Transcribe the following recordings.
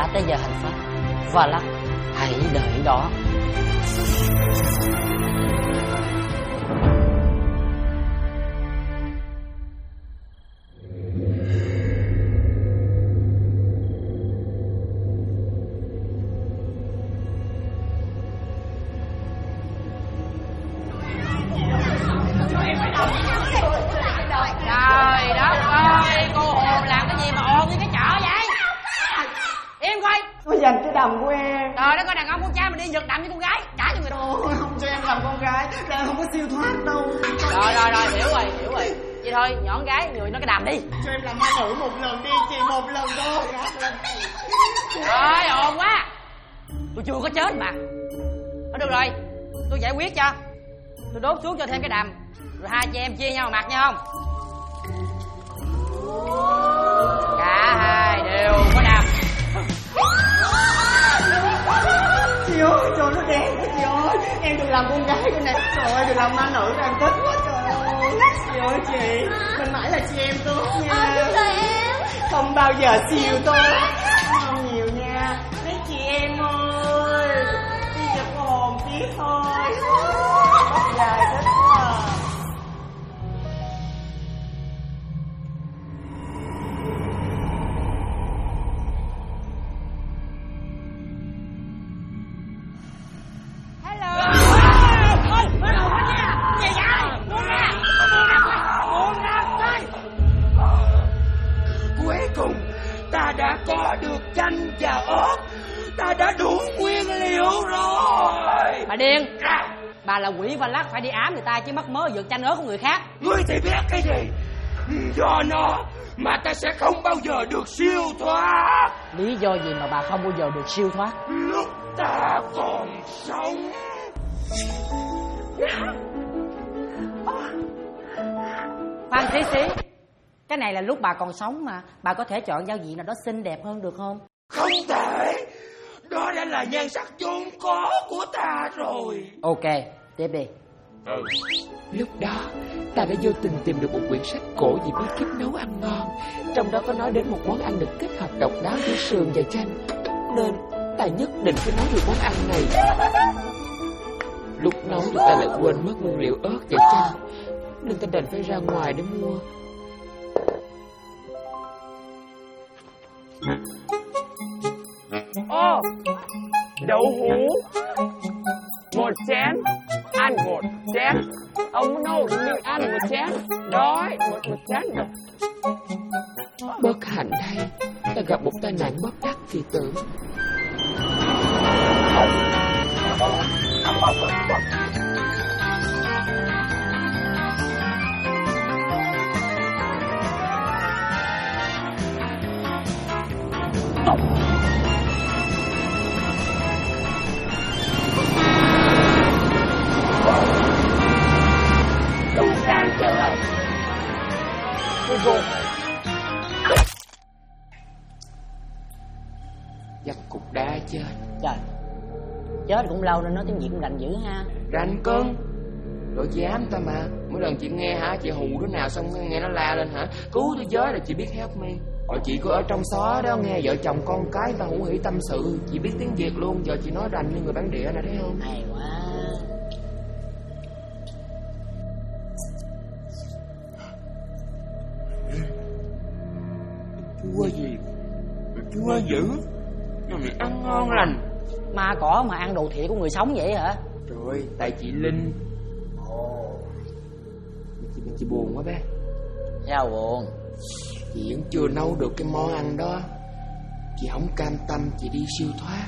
tới giờ hành pháp. Valak, hãy đợi đó. Trời đất ơi, cô hồn làm cái gì mà ồn như cái chợ vậy? Im coi. Tôi giành cái đầm của em. Trời đất ơi, đàn ông con trai mà đi giật đầm với con gái, trả cho người đó. Không cho em làm con gái, em không có siêu thoát đâu. Rồi, hiểu rồi. Vậy thôi, nhỏ con gái, người nó cái đầm đi. Cho em làm ma nữ một lần đi, chỉ một lần thôi. Trời, ồn quá. Tôi chưa có chết mà. Thôi được rồi, tôi giải quyết cho. Tôi đốt xuống cho thêm cái đầm, rồi hai chị em chia nhau mặc nha không? Cả hai đều có đầm. Chị ơi, trời nó đen quá chị ơi. Em đừng làm con gái cái này. Trời ơi, đừng làm ma nữ, em thích quá trời ơi. Chị ơi chị, mình mãi là chị em tốt nha. Đúng rồi em. Không bao giờ siêu tốt. Không nhiều nha. Mấy chị em ơi, đi giật hồn tí thôi. Dài thích quá à. Cuối cùng ta đã có được chanh và ớt. Ta đã đủ nguyên liệu rồi. Bà điên. Bà là quỷ Valak, phải đi ám người ta chứ mắc mớ vượt chanh ớt của người khác. Ngươi thì biết cái gì? Do nó mà ta sẽ không bao giờ được siêu thoát. Lý do gì mà bà không bao giờ được siêu thoát? Lúc ta còn sống. Phan Xí Xí, cái này là lúc bà còn sống mà. Bà có thể chọn giao diện nào đó xinh đẹp hơn được không? Không thể. Đó đã là nhan sắc vốn có của ta rồi. Ok, tiếp đi. Lúc đó ta đã vô tình tìm được một quyển sách cổ về bí kíp nấu ăn ngon. Trong đó có nói đến một món ăn được kết hợp độc đáo với sườn và chanh, nên ta nhất định phải nấu được món ăn này. Lúc nấu thì ta lại quên mất nguyên liệu ớt và chanh, nên ta đành phải ra ngoài để mua. Ô, đậu hũ một chén, ăn một chén. Ông nấu đi ăn một chén, đói một chén được. Bất hạnh thay, ta gặp một tai nạn bất đắc kỳ tử. Dắt cục đá chết. Trời, chết cũng lâu nên nói tiếng Việt cũng rành dữ ha. Rành cưng. Đội dám ta mà. Mỗi lần chị nghe hả, chị hù đứa nào xong nghe nó la lên hả, cứu tôi với, là chị biết help me. Rồi chị cứ ở trong xó đó nghe vợ chồng con cái ta hủ hỉ tâm sự, chị biết tiếng Việt luôn. Giờ chị nói rành như người bản địa nè, thấy không? Hay quá. Chua gì? Chua dữ. Mà mày ăn ngon lành. Ma cỏ mà ăn đồ thiệt của người sống vậy hả? Trời ơi, tại chị Linh. Chị buồn quá bé. Sao buồn? Chị vẫn chưa nấu được cái món ăn đó. Chị không cam tâm chị đi siêu thoát.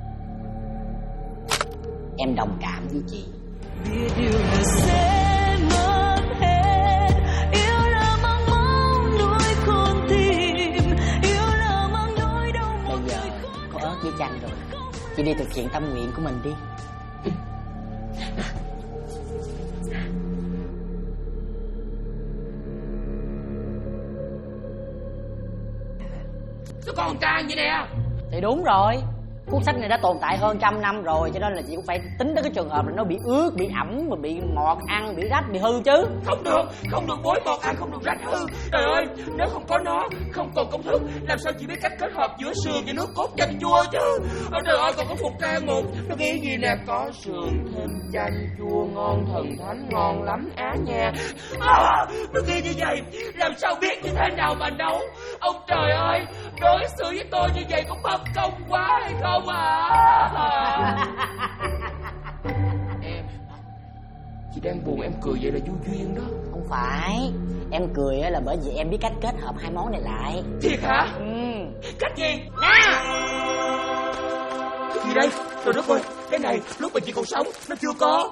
Em đồng cảm với chị. Bây giờ có ớt với chanh rồi, chị đi thực hiện tâm nguyện của mình đi. Sao con trai vậy nè? Thì đúng rồi, cuốn sách này đã tồn tại hơn 100 năm rồi, cho nên là chị cũng phải tính tới cái trường hợp là nó bị ướt, bị ẩm, mà bị mọt ăn, bị rách, bị hư chứ. Không được bối mọt ăn, không được rách hư. Trời ơi, nếu không có nó, không còn công thức, làm sao chị biết cách kết hợp giữa sườn và nước cốt chanh chua chứ. Ôi trời ơi, còn có phục ca một, nó ghi gì nè, có sườn thêm chanh chua ngon thần thánh, ngon lắm á nha. Nó ghi như vậy, làm sao biết như thế nào mà nấu. Ông trời ơi, đối xử với tôi như vậy cũng bất công quá hay không à? Em, chị đang buồn em cười vậy là vô duyên đó. Không phải, em cười là bởi vì em biết cách kết hợp hai món này lại. Thiệt hả? Cách gì? Nè! Cái gì đây? Trời đất ơi, cái này lúc mà chị còn sống nó chưa có.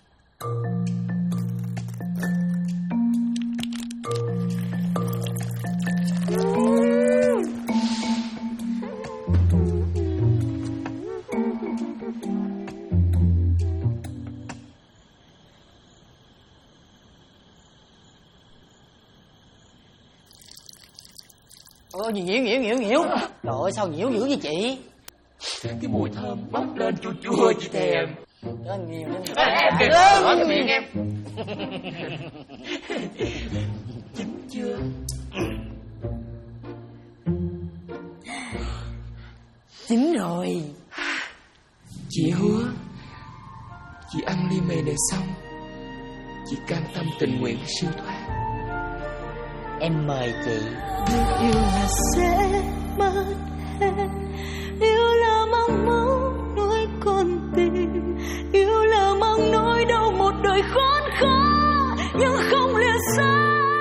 Ôi, nhiễu. Trời ơi, sao nhiễu dữ vậy chị? Cái mùi thơm bốc lên chua chua chị thèm. Trời nhiều lên. Em kìa, mở cái miệng em. Chín chưa? Chín rồi. Chị hứa, chị ăn ly mì này xong, chị cam tâm tình nguyện siêu thoát. Em mời chị. Yêu là sẽ mất hết, yêu là mong mong nuôi con tim, yêu là mang nỗi đau một đời khốn khó nhưng không lìa xa.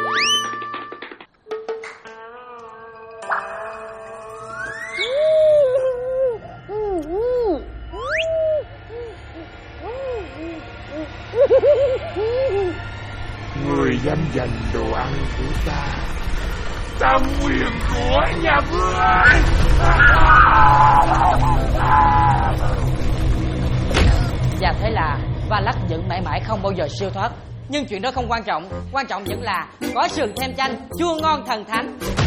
Người dám giành đồ ăn của ta, ta nguyền rủa nhà ngươi. Và thế là Valak vẫn mãi mãi không bao giờ siêu thoát. Nhưng chuyện đó không quan trọng, quan trọng vẫn là có sườn thêm chanh chua ngon thần thánh.